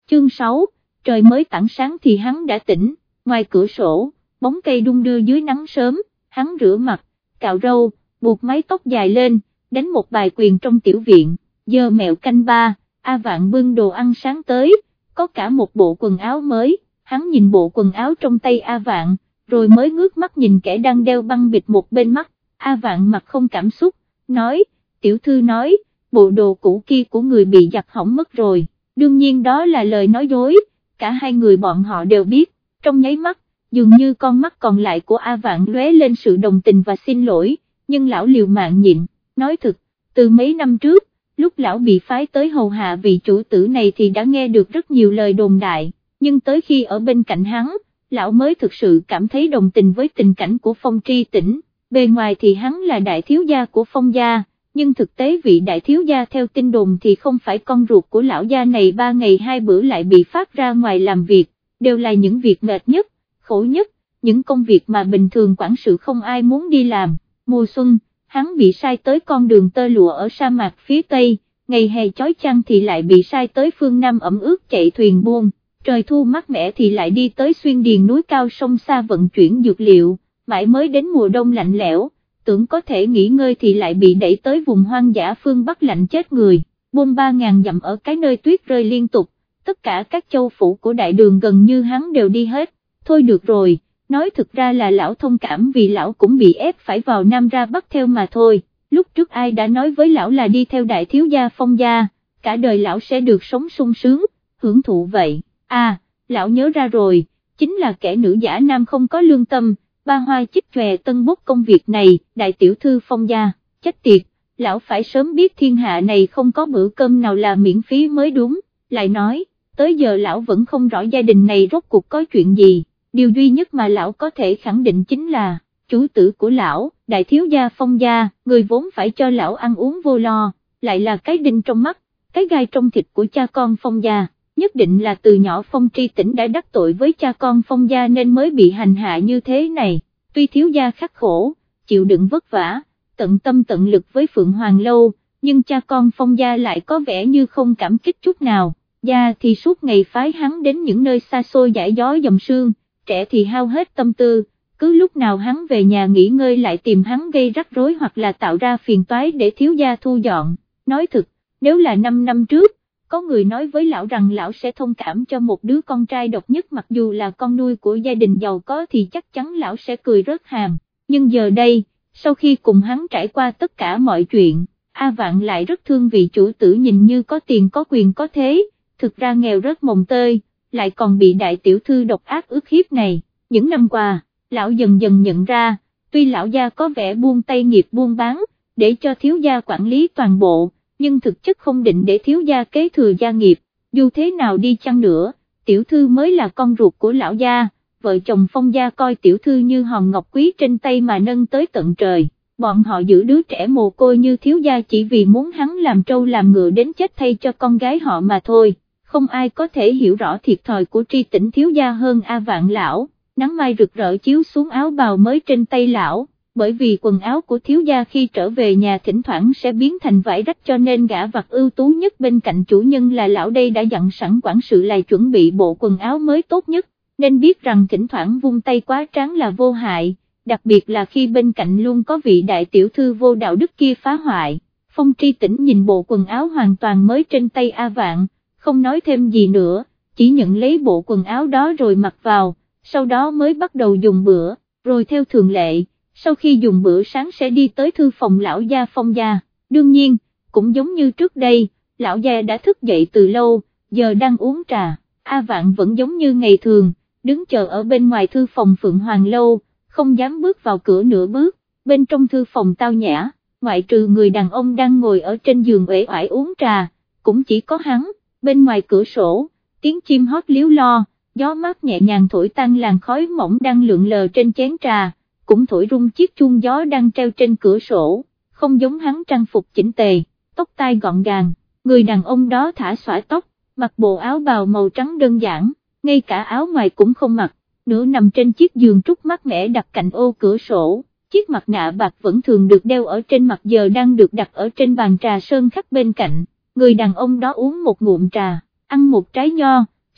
Chương 6, trời mới tảng sáng thì hắn đã tỉnh, ngoài cửa sổ, bóng cây đung đưa dưới nắng sớm, hắn rửa mặt, cạo râu, buộc mái tóc dài lên, đánh một bài quyền trong tiểu viện, giờ mẹo canh ba, A Vạn bưng đồ ăn sáng tới, có cả một bộ quần áo mới, hắn nhìn bộ quần áo trong tay A Vạn, rồi mới ngước mắt nhìn kẻ đang đeo băng bịt một bên mắt, A Vạn mặt không cảm xúc, nói, tiểu thư nói, bộ đồ cũ kia của người bị giặt hỏng mất rồi, đương nhiên đó là lời nói dối, cả hai người bọn họ đều biết, trong nháy mắt, dường như con mắt còn lại của A Vạn lóe lên sự đồng tình và xin lỗi, nhưng lão liều mạng nhịn, nói thực, từ mấy năm trước, lúc lão bị phái tới hầu hạ vị chủ tử này thì đã nghe được rất nhiều lời đồn đại, nhưng tới khi ở bên cạnh hắn, lão mới thực sự cảm thấy đồng tình với tình cảnh của Phong Tri Tĩnh, bề ngoài thì hắn là đại thiếu gia của Phong gia, nhưng thực tế vị đại thiếu gia theo tin đồn thì không phải con ruột của lão gia này, 3 ngày 2 bữa lại bị phát ra ngoài làm việc, đều là những việc mệt nhất, khổ nhất, những công việc mà bình thường quản sự không ai muốn đi làm. Mùa xuân, hắn bị sai tới con đường tơ lụa ở sa mạc phía Tây, ngày hè chói chang thì lại bị sai tới phương Nam ẩm ướt chạy thuyền buôn, trời thu mát mẻ thì lại đi tới xuyên điền núi cao sông xa vận chuyển dược liệu, mãi mới đến mùa đông lạnh lẽo, tưởng có thể nghỉ ngơi thì lại bị đẩy tới vùng hoang dã phương Bắc lạnh chết người, buôn 3.000 dặm ở cái nơi tuyết rơi liên tục, tất cả các châu phủ của đại đường gần như hắn đều đi hết, thôi được rồi. Nói thực ra là lão thông cảm vì lão cũng bị ép phải vào Nam ra Bắc theo mà thôi, lúc trước ai đã nói với lão là đi theo đại thiếu gia Phong gia, cả đời lão sẽ được sống sung sướng, hưởng thụ vậy, lão nhớ ra rồi, chính là kẻ nữ giả nam không có lương tâm, ba hoa chích chòe tân bốc công việc này, đại tiểu thư Phong gia, chết tiệt, lão phải sớm biết thiên hạ này không có bữa cơm nào là miễn phí mới đúng, lại nói, tới giờ lão vẫn không rõ gia đình này rốt cuộc có chuyện gì. Điều duy nhất mà lão có thể khẳng định chính là, chủ tử của lão, đại thiếu gia Phong gia, người vốn phải cho lão ăn uống vô lo, lại là cái đinh trong mắt, cái gai trong thịt của cha con Phong gia, nhất định là từ nhỏ Phong Tri Tĩnh đã đắc tội với cha con Phong gia nên mới bị hành hạ như thế này, tuy thiếu gia khắc khổ, chịu đựng vất vả, tận tâm tận lực với Phượng Hoàng Lâu, nhưng cha con Phong gia lại có vẻ như không cảm kích chút nào, gia thì suốt ngày phái hắn đến những nơi xa xôi giải gió dòng sương, trẻ thì hao hết tâm tư, cứ lúc nào hắn về nhà nghỉ ngơi lại tìm hắn gây rắc rối hoặc là tạo ra phiền toái để thiếu gia thu dọn. Nói thực, nếu là 5 năm trước, có người nói với lão rằng lão sẽ thông cảm cho một đứa con trai độc nhất mặc dù là con nuôi của gia đình giàu có thì chắc chắn lão sẽ cười rớt hàm, nhưng giờ đây, sau khi cùng hắn trải qua tất cả mọi chuyện, A Vạn lại rất thương vị chủ tử nhìn như có tiền có quyền có thế, thực ra nghèo rớt mồng tơi, lại còn bị đại tiểu thư độc ác ức hiếp này. Những năm qua, lão dần dần nhận ra, tuy lão gia có vẻ buông tay nghiệp buôn bán, để cho thiếu gia quản lý toàn bộ, nhưng thực chất không định để thiếu gia kế thừa gia nghiệp, dù thế nào đi chăng nữa, tiểu thư mới là con ruột của lão gia, vợ chồng Phong gia coi tiểu thư như hòn ngọc quý trên tay mà nâng tới tận trời, bọn họ giữ đứa trẻ mồ côi như thiếu gia chỉ vì muốn hắn làm trâu làm ngựa đến chết thay cho con gái họ mà thôi. Không ai có thể hiểu rõ thiệt thòi của Tri Tĩnh thiếu gia hơn A Vạn lão, nắng mai rực rỡ chiếu xuống áo bào mới trên tay lão, bởi vì quần áo của thiếu gia khi trở về nhà thỉnh thoảng sẽ biến thành vải rách cho nên gã vặt ưu tú nhất bên cạnh chủ nhân là lão đây đã dặn sẵn quản sự là chuẩn bị bộ quần áo mới tốt nhất, nên biết rằng thỉnh thoảng vung tay quá tráng là vô hại, đặc biệt là khi bên cạnh luôn có vị đại tiểu thư vô đạo đức kia phá hoại. Phong Tri Tĩnh nhìn bộ quần áo hoàn toàn mới trên tay A Vạn, không nói thêm gì nữa, chỉ nhận lấy bộ quần áo đó rồi mặc vào, sau đó mới bắt đầu dùng bữa, rồi theo thường lệ, sau khi dùng bữa sáng sẽ đi tới thư phòng lão gia Phong gia, đương nhiên, cũng giống như trước đây, lão gia đã thức dậy từ lâu, giờ đang uống trà, A Vạn vẫn giống như ngày thường, đứng chờ ở bên ngoài thư phòng Phượng Hoàng Lâu, không dám bước vào cửa nửa bước, bên trong thư phòng tao nhã, ngoại trừ người đàn ông đang ngồi ở trên giường uể oải uống trà, cũng chỉ có hắn. Bên ngoài cửa sổ, tiếng chim hót líu lo, gió mát nhẹ nhàng thổi tan làn khói mỏng đang lượn lờ trên chén trà, cũng thổi rung chiếc chuông gió đang treo trên cửa sổ, không giống hắn trang phục chỉnh tề, tóc tai gọn gàng, người đàn ông đó thả xõa tóc, mặc bộ áo bào màu trắng đơn giản, ngay cả áo ngoài cũng không mặc, nửa nằm trên chiếc giường trúc mát mẻ đặt cạnh ô cửa sổ, chiếc mặt nạ bạc vẫn thường được đeo ở trên mặt giờ đang được đặt ở trên bàn trà sơn khắc bên cạnh. Người đàn ông đó uống một ngụm trà, ăn một trái nho,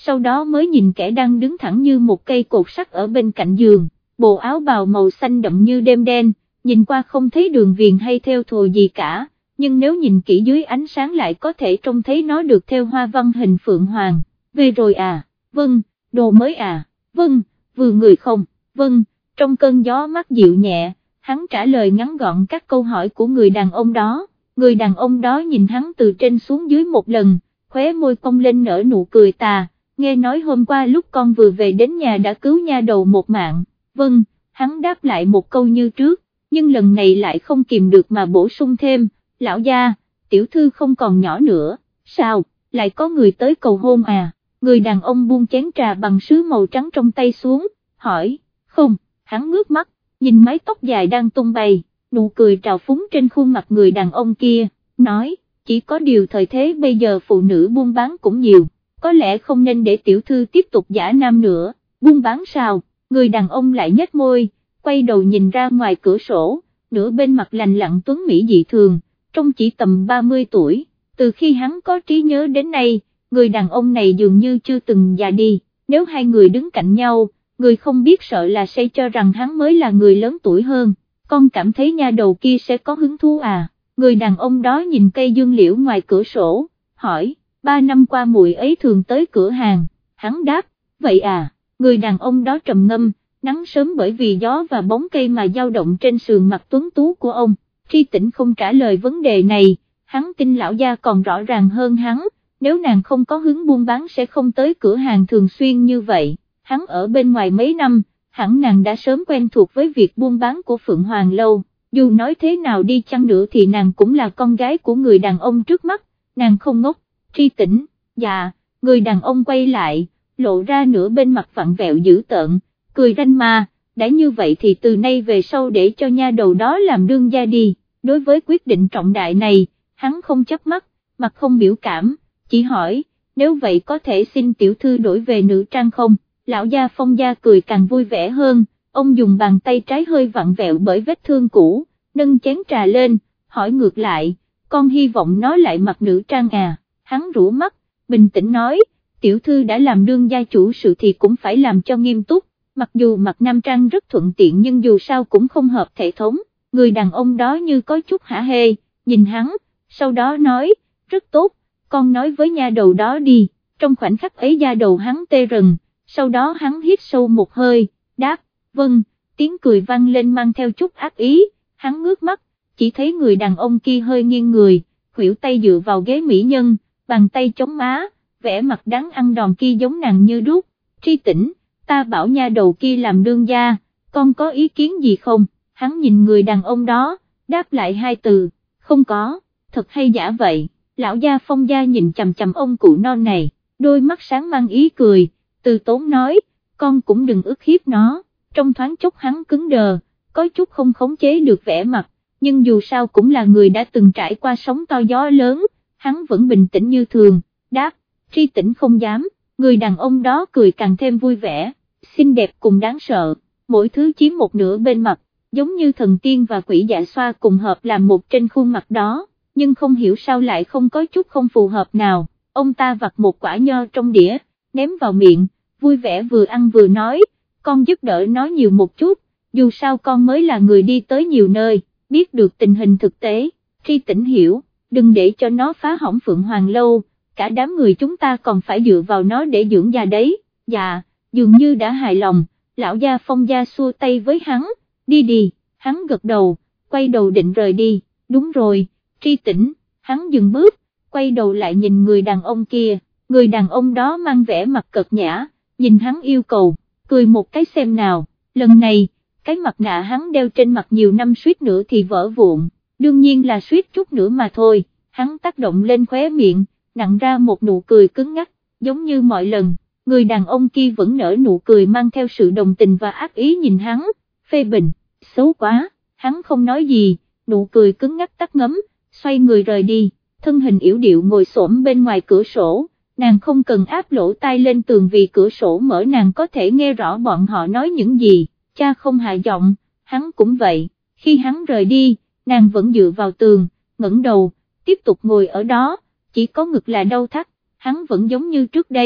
sau đó mới nhìn kẻ đang đứng thẳng như một cây cột sắt ở bên cạnh giường, bộ áo bào màu xanh đậm như đêm đen, nhìn qua không thấy đường viền hay thêu thùa gì cả, nhưng nếu nhìn kỹ dưới ánh sáng lại có thể trông thấy nó được thêu hoa văn hình phượng hoàng. Về rồi à? Vâng. Đồ mới à? Vâng. Vừa người không? Vâng. Trong cơn gió mát dịu nhẹ, hắn trả lời ngắn gọn các câu hỏi của người đàn ông đó. Người đàn ông đó nhìn hắn từ trên xuống dưới một lần, khóe môi cong lên nở nụ cười tà, nghe nói hôm qua lúc con vừa về đến nhà đã cứu nha đầu một mạng. Vâng. Hắn đáp lại một câu như trước, nhưng lần này lại không kìm được mà bổ sung thêm, lão gia, tiểu thư không còn nhỏ nữa. Sao, lại có người tới cầu hôn à? Người đàn ông buông chén trà bằng sứ màu trắng trong tay xuống, hỏi. Không. Hắn ngước mắt, nhìn mái tóc dài đang tung bay, nụ cười trào phúng trên khuôn mặt người đàn ông kia, nói, chỉ có điều thời thế bây giờ phụ nữ buôn bán cũng nhiều, có lẽ không nên để tiểu thư tiếp tục giả nam nữa. Buôn bán sao? Người đàn ông lại nhếch môi, quay đầu nhìn ra ngoài cửa sổ, nửa bên mặt lành lặn tuấn mỹ dị thường, trông chỉ tầm 30 tuổi, từ khi hắn có trí nhớ đến nay, người đàn ông này dường như chưa từng già đi, nếu hai người đứng cạnh nhau, người không biết sợ là sẽ cho rằng hắn mới là người lớn tuổi hơn. Con cảm thấy nha đầu kia sẽ có hứng thú à? Người đàn ông đó nhìn cây dương liễu ngoài cửa sổ, hỏi. 3 năm qua muội ấy thường tới cửa hàng. Hắn đáp. Vậy à? Người đàn ông đó trầm ngâm, nắng sớm bởi vì gió và bóng cây mà dao động trên sườn mặt tuấn tú của ông. Tri Tĩnh không trả lời vấn đề này, hắn tin lão gia còn rõ ràng hơn hắn, nếu nàng không có hứng buôn bán sẽ không tới cửa hàng thường xuyên như vậy. Hắn ở bên ngoài mấy năm, hẳn nàng đã sớm quen thuộc với việc buôn bán của Phượng Hoàng Lâu, dù nói thế nào đi chăng nữa thì nàng cũng là con gái của người đàn ông trước mắt, nàng không ngốc. Tri Tĩnh. Dạ. Người đàn ông quay lại, lộ ra nửa bên mặt vặn vẹo dữ tợn, cười ranh ma, đã như vậy thì từ nay về sau để cho nha đầu đó làm đương gia đi. Đối với quyết định trọng đại này, hắn không chớp mắt, mặt không biểu cảm, chỉ hỏi, nếu vậy có thể xin tiểu thư đổi về nữ trang không? Lão gia Phong gia cười càng vui vẻ hơn, ông dùng bàn tay trái hơi vặn vẹo bởi vết thương cũ, nâng chén trà lên, hỏi ngược lại, con hy vọng nó lại mặc nữ trang à? Hắn rũ mắt, bình tĩnh nói, tiểu thư đã làm đương gia chủ sự thì cũng phải làm cho nghiêm túc, mặc dù mặc nam trang rất thuận tiện nhưng dù sao cũng không hợp thể thống. Người đàn ông đó như có chút hả hê, nhìn hắn, sau đó nói, rất tốt, con nói với nha đầu đó đi. Trong khoảnh khắc ấy da đầu hắn tê rần, sau đó hắn hít sâu một hơi, đáp, vâng. Tiếng cười vang lên mang theo chút ác ý, hắn ngước mắt, chỉ thấy người đàn ông kia hơi nghiêng người, khuỷu tay dựa vào ghế mỹ nhân, bàn tay chống má, vẻ mặt đáng ăn đòn kia giống nàng như đúc. Tri Tĩnh, ta bảo nha đầu kia làm đương gia, con có ý kiến gì không? Hắn nhìn người đàn ông đó, đáp lại 2 từ, không có. Thật hay giả vậy? Lão gia Phong gia nhìn chằm chằm ông cụ non này, đôi mắt sáng mang ý cười, từ tốn nói, con cũng đừng ức hiếp nó. Trong thoáng chốc hắn cứng đờ, có chút không khống chế được vẻ mặt, nhưng dù sao cũng là người đã từng trải qua sóng to gió lớn, hắn vẫn bình tĩnh như thường, đáp, Tri Tĩnh không dám. Người đàn ông đó cười càng thêm vui vẻ, xinh đẹp cùng đáng sợ, mỗi thứ chiếm một nửa bên mặt, giống như thần tiên và quỷ dạ xoa cùng hợp làm một trên khuôn mặt đó, nhưng không hiểu sao lại không có chút không phù hợp nào. Ông ta vặt một quả nho trong đĩa, ném vào miệng, vui vẻ vừa ăn vừa nói, con giúp đỡ nói nhiều một chút, dù sao con mới là người đi tới nhiều nơi, biết được tình hình thực tế. Tri Tĩnh hiểu, đừng để cho nó phá hỏng Phượng Hoàng Lâu, cả đám người chúng ta còn phải dựa vào nó để dưỡng già đấy. Dạ, dường như đã hài lòng, lão gia Phong gia xua tay với hắn, đi đi. Hắn gật đầu, quay đầu định rời đi. Đúng rồi, Tri Tĩnh. Hắn dừng bước, quay đầu lại nhìn người đàn ông kia, người đàn ông đó mang vẻ mặt cợt nhã, nhìn hắn yêu cầu, cười một cái xem nào. Lần này, cái mặt nạ hắn đeo trên mặt nhiều năm suýt nữa thì vỡ vụn, đương nhiên là suýt chút nữa mà thôi. Hắn tác động lên khóe miệng, nặn ra một nụ cười cứng ngắc, giống như mọi lần. Người đàn ông kia vẫn nở nụ cười mang theo sự đồng tình và ác ý nhìn hắn, phê bình, xấu quá. Hắn không nói gì, nụ cười cứng ngắc tắt ngấm, xoay người rời đi, thân hình yểu điệu ngồi xổm bên ngoài cửa sổ, nàng không cần áp lỗ tai lên tường vì cửa sổ mở nàng có thể nghe rõ bọn họ nói những gì. Cha không hạ giọng, hắn cũng vậy, khi hắn rời đi, nàng vẫn dựa vào tường, ngẩng đầu, tiếp tục ngồi ở đó, chỉ có ngực là đau thắt, hắn vẫn giống như trước đây,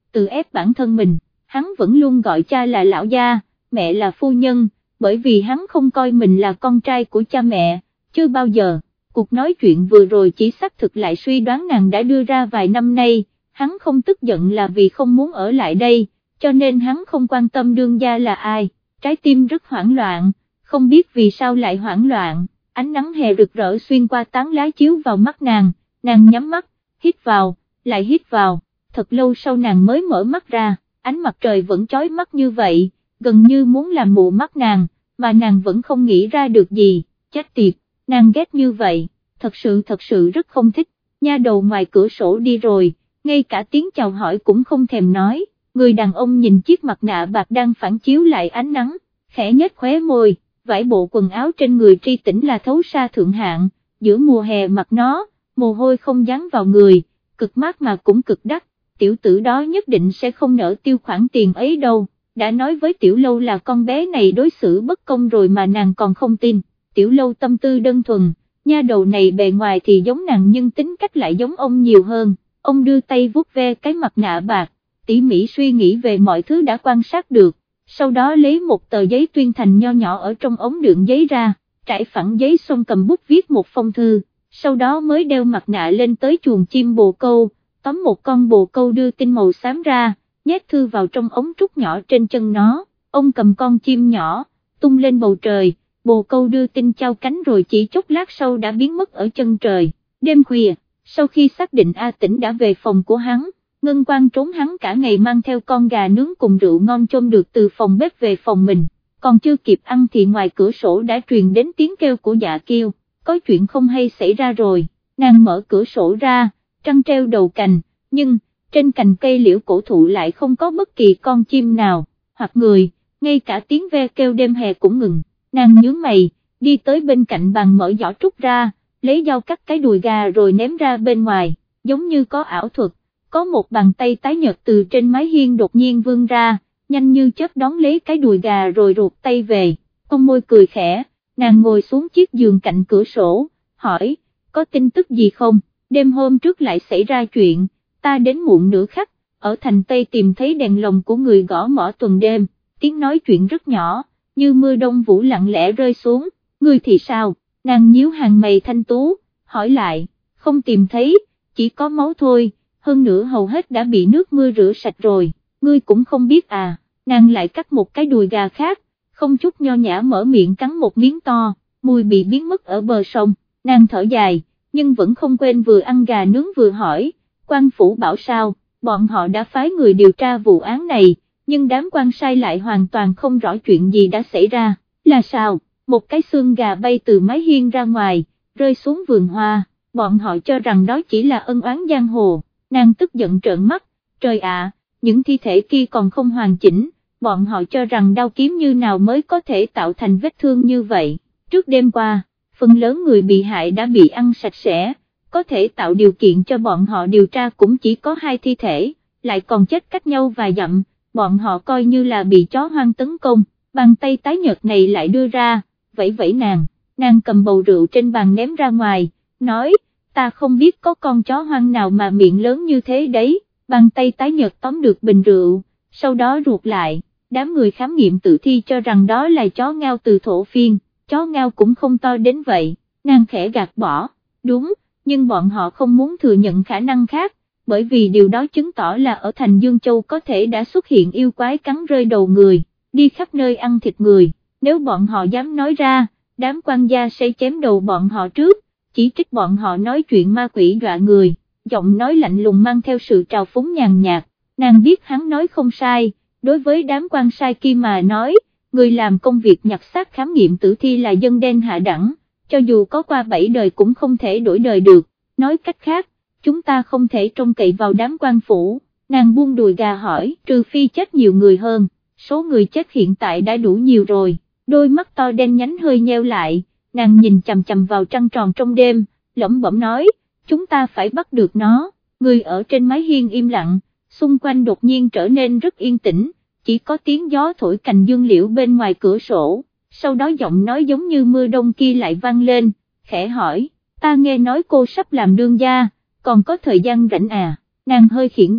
tự ép bản thân mình, hắn vẫn luôn gọi cha là lão gia, mẹ là phu nhân, bởi vì hắn không coi mình là con trai của cha mẹ, chưa bao giờ. Cuộc nói chuyện vừa rồi chỉ xác thực lại suy đoán nàng đã đưa ra vài năm nay, hắn không tức giận là vì không muốn ở lại đây, cho nên hắn không quan tâm đương gia là ai, trái tim rất hoảng loạn, không biết vì sao lại hoảng loạn, ánh nắng hè rực rỡ xuyên qua tán lá chiếu vào mắt nàng nhắm mắt, hít vào, lại hít vào, thật lâu sau nàng mới mở mắt ra, ánh mặt trời vẫn chói mắt như vậy, gần như muốn làm mù mắt nàng, mà nàng vẫn không nghĩ ra được gì, chết tiệt. Nàng ghét như vậy, thật sự rất không thích, nha đầu ngoài cửa sổ đi rồi, ngay cả tiếng chào hỏi cũng không thèm nói, người đàn ông nhìn chiếc mặt nạ bạc đang phản chiếu lại ánh nắng, khẽ nhếch khóe môi, vải bộ quần áo trên người Tri Tĩnh là thấu sa thượng hạng, giữa mùa hè mặc nó, mồ hôi không dán vào người, cực mát mà cũng cực đắt, tiểu tử đó nhất định sẽ không nỡ tiêu khoản tiền ấy đâu, đã nói với Tiểu Lâu là con bé này đối xử bất công rồi mà nàng còn không tin. Tiểu Lâu tâm tư đơn thuần, nha đầu này bề ngoài thì giống nàng nhưng tính cách lại giống ông nhiều hơn, ông đưa tay vuốt ve cái mặt nạ bạc, tỉ mỉ suy nghĩ về mọi thứ đã quan sát được, sau đó lấy một tờ giấy tuyên thành nho nhỏ ở trong ống đựng giấy ra, trải phẳng giấy xong cầm bút viết một phong thư, sau đó mới đeo mặt nạ lên tới chuồng chim bồ câu, tóm một con bồ câu đưa tin màu xám ra, nhét thư vào trong ống trúc nhỏ trên chân nó, ông cầm con chim nhỏ, tung lên bầu trời. Bồ câu đưa tin trao cánh rồi chỉ chốc lát sau đã biến mất ở chân trời. Đêm khuya, sau khi xác định A Tĩnh đã về phòng của hắn, Ngân Quang trốn hắn cả ngày mang theo con gà nướng cùng rượu ngon chôm được từ phòng bếp về phòng mình, còn chưa kịp ăn thì ngoài cửa sổ đã truyền đến tiếng kêu của Dạ Kiêu, có chuyện không hay xảy ra rồi, nàng mở cửa sổ ra, trăng treo đầu cành, nhưng, trên cành cây liễu cổ thụ lại không có bất kỳ con chim nào, hoặc người, ngay cả tiếng ve kêu đêm hè cũng ngừng. Nàng nhướng mày, đi tới bên cạnh bàn mở giỏ trúc ra, lấy dao cắt cái đùi gà rồi ném ra bên ngoài, giống như có ảo thuật, có một bàn tay tái nhợt từ trên mái hiên đột nhiên vươn ra, nhanh như chớp đón lấy cái đùi gà rồi ruột tay về, con môi cười khẽ, nàng ngồi xuống chiếc giường cạnh cửa sổ, hỏi, có tin tức gì không, đêm hôm trước lại xảy ra chuyện, ta đến muộn nửa khắc, ở thành Tây tìm thấy đèn lồng của người gõ mõ tuần đêm, tiếng nói chuyện rất nhỏ, như mưa đông vũ lặng lẽ rơi xuống, ngươi thì sao, nàng nhíu hàng mày thanh tú, hỏi lại, không tìm thấy, chỉ có máu thôi, hơn nữa hầu hết đã bị nước mưa rửa sạch rồi, ngươi cũng không biết à, nàng lại cắt một cái đùi gà khác, không chút nho nhã mở miệng cắn một miếng to, mùi bị biến mất ở bờ sông, nàng thở dài, nhưng vẫn không quên vừa ăn gà nướng vừa hỏi, quan phủ bảo sao, bọn họ đã phái người điều tra vụ án này, nhưng đám quan sai lại hoàn toàn không rõ chuyện gì đã xảy ra, là sao, một cái xương gà bay từ mái hiên ra ngoài, rơi xuống vườn hoa, bọn họ cho rằng đó chỉ là ân oán giang hồ, nàng tức giận trợn mắt, trời ạ, những thi thể kia còn không hoàn chỉnh, bọn họ cho rằng đao kiếm như nào mới có thể tạo thành vết thương như vậy, trước đêm qua, phần lớn người bị hại đã bị ăn sạch sẽ, có thể tạo điều kiện cho bọn họ điều tra cũng chỉ có 2 thi thể, lại còn chết cách nhau vài dặm. Bọn họ coi như là bị chó hoang tấn công, bàn tay tái nhợt này lại đưa ra, vẫy vẫy nàng cầm bầu rượu trên bàn ném ra ngoài, nói, ta không biết có con chó hoang nào mà miệng lớn như thế đấy, bàn tay tái nhợt tóm được bình rượu, sau đó ruột lại, đám người khám nghiệm tử thi cho rằng đó là chó ngao từ Thổ Phiên, chó ngao cũng không to đến vậy, nàng khẽ gạt bỏ, đúng, nhưng bọn họ không muốn thừa nhận khả năng khác. Bởi vì điều đó chứng tỏ là ở thành Dương Châu có thể đã xuất hiện yêu quái cắn rơi đầu người, đi khắp nơi ăn thịt người, nếu bọn họ dám nói ra, đám quan gia sẽ chém đầu bọn họ trước, chỉ trích bọn họ nói chuyện ma quỷ dọa người, giọng nói lạnh lùng mang theo sự trào phúng nhàn nhạt, nàng biết hắn nói không sai, đối với đám quan sai kia mà nói, người làm công việc nhặt xác khám nghiệm tử thi là dân đen hạ đẳng, cho dù có qua 7 đời cũng không thể đổi đời được, nói cách khác, chúng ta không thể trông cậy vào đám quan phủ, nàng buông đùi gà hỏi, trừ phi chết nhiều người hơn, số người chết hiện tại đã đủ nhiều rồi, đôi mắt to đen nhánh hơi nheo lại, nàng nhìn chằm chằm vào trăng tròn trong đêm, lẩm bẩm nói, chúng ta phải bắt được nó, người ở trên mái hiên im lặng, xung quanh đột nhiên trở nên rất yên tĩnh, chỉ có tiếng gió thổi cành dương liễu bên ngoài cửa sổ, sau đó giọng nói giống như mưa đông kia lại vang lên, khẽ hỏi, ta nghe nói cô sắp làm đương gia, còn có thời gian rảnh à, nàng hơi khiển trách,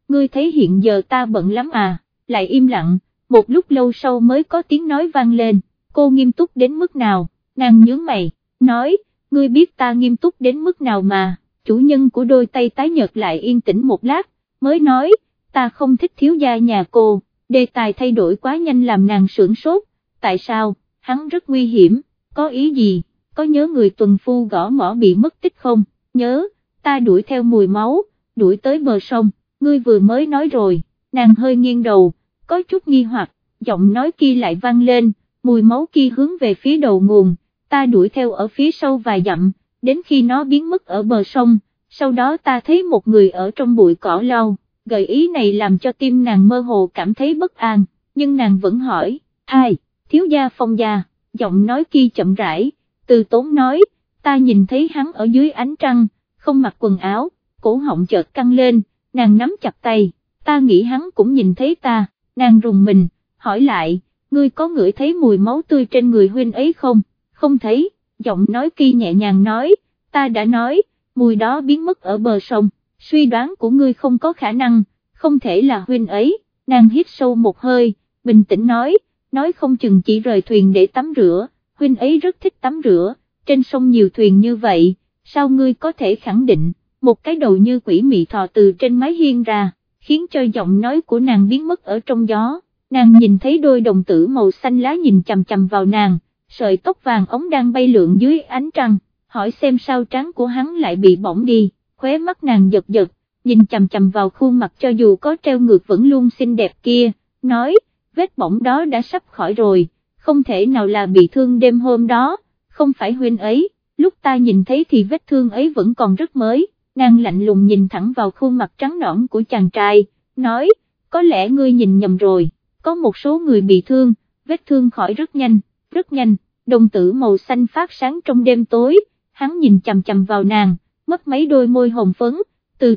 ngươi thấy hiện giờ ta bận lắm à, lại im lặng, một lúc lâu sau mới có tiếng nói vang lên, cô nghiêm túc đến mức nào, nàng nhướng mày, nói, ngươi biết ta nghiêm túc đến mức nào mà, chủ nhân của đôi tay tái nhợt lại yên tĩnh một lát, mới nói, ta không thích thiếu gia nhà cô, đề tài thay đổi quá nhanh làm nàng sửng sốt, tại sao, hắn rất nguy hiểm, có ý gì, có nhớ người tuần phu gõ mõ bị mất tích không, nhớ, ta đuổi theo mùi máu, đuổi tới bờ sông, ngươi vừa mới nói rồi, nàng hơi nghiêng đầu, có chút nghi hoặc, giọng nói kia lại vang lên, mùi máu kia hướng về phía đầu nguồn, ta đuổi theo ở phía sau vài dặm, đến khi nó biến mất ở bờ sông, sau đó ta thấy một người ở trong bụi cỏ lau, gợi ý này làm cho tim nàng mơ hồ cảm thấy bất an, nhưng nàng vẫn hỏi, ai, thiếu gia Phong gia, giọng nói kia chậm rãi, từ tốn nói, ta nhìn thấy hắn ở dưới ánh trăng, không mặc quần áo, cổ họng chợt căng lên, nàng nắm chặt tay, ta nghĩ hắn cũng nhìn thấy ta, nàng rùng mình, hỏi lại, ngươi có ngửi thấy mùi máu tươi trên người huynh ấy không, không thấy, giọng nói kia nhẹ nhàng nói, ta đã nói, mùi đó biến mất ở bờ sông, suy đoán của ngươi không có khả năng, không thể là huynh ấy, nàng hít sâu một hơi, bình tĩnh nói không chừng chỉ rời thuyền để tắm rửa, huynh ấy rất thích tắm rửa, trên sông nhiều thuyền như vậy, sao ngươi có thể khẳng định, một cái đầu như quỷ mị thò từ trên mái hiên ra, khiến cho giọng nói của nàng biến mất ở trong gió, nàng nhìn thấy đôi đồng tử màu xanh lá nhìn chằm chằm vào nàng, sợi tóc vàng ống đang bay lượn dưới ánh trăng, hỏi xem sao trán của hắn lại bị bỏng đi, khóe mắt nàng giật giật, nhìn chằm chằm vào khuôn mặt cho dù có treo ngược vẫn luôn xinh đẹp kia, nói, vết bỏng đó đã sắp khỏi rồi, không thể nào là bị thương đêm hôm đó, không phải huynh ấy, lúc ta nhìn thấy thì vết thương ấy vẫn còn rất mới, nàng lạnh lùng nhìn thẳng vào khuôn mặt trắng nõn của chàng trai, nói, có lẽ ngươi nhìn nhầm rồi, có một số người bị thương, vết thương khỏi rất nhanh, đồng tử màu xanh phát sáng trong đêm tối, hắn nhìn chằm chằm vào nàng, mất mấy đôi môi hồng phấn, từ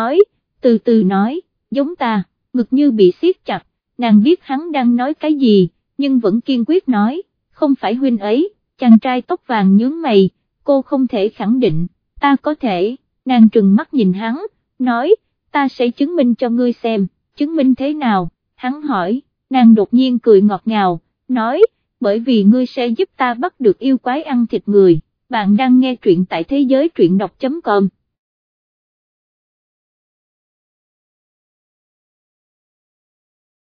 từ nói, giống ta, ngực như bị siết chặt, nàng biết hắn đang nói cái gì, nhưng vẫn kiên quyết nói, không phải huynh ấy, chàng trai tóc vàng nhướng mày, cô không thể khẳng định, ta có thể, nàng trừng mắt nhìn hắn, nói, ta sẽ chứng minh cho ngươi xem, chứng minh thế nào, hắn hỏi, nàng đột nhiên cười ngọt ngào, nói, bởi vì ngươi sẽ giúp ta bắt được yêu quái ăn thịt người, bạn đang nghe truyện tại thế giới truyện đọc.com.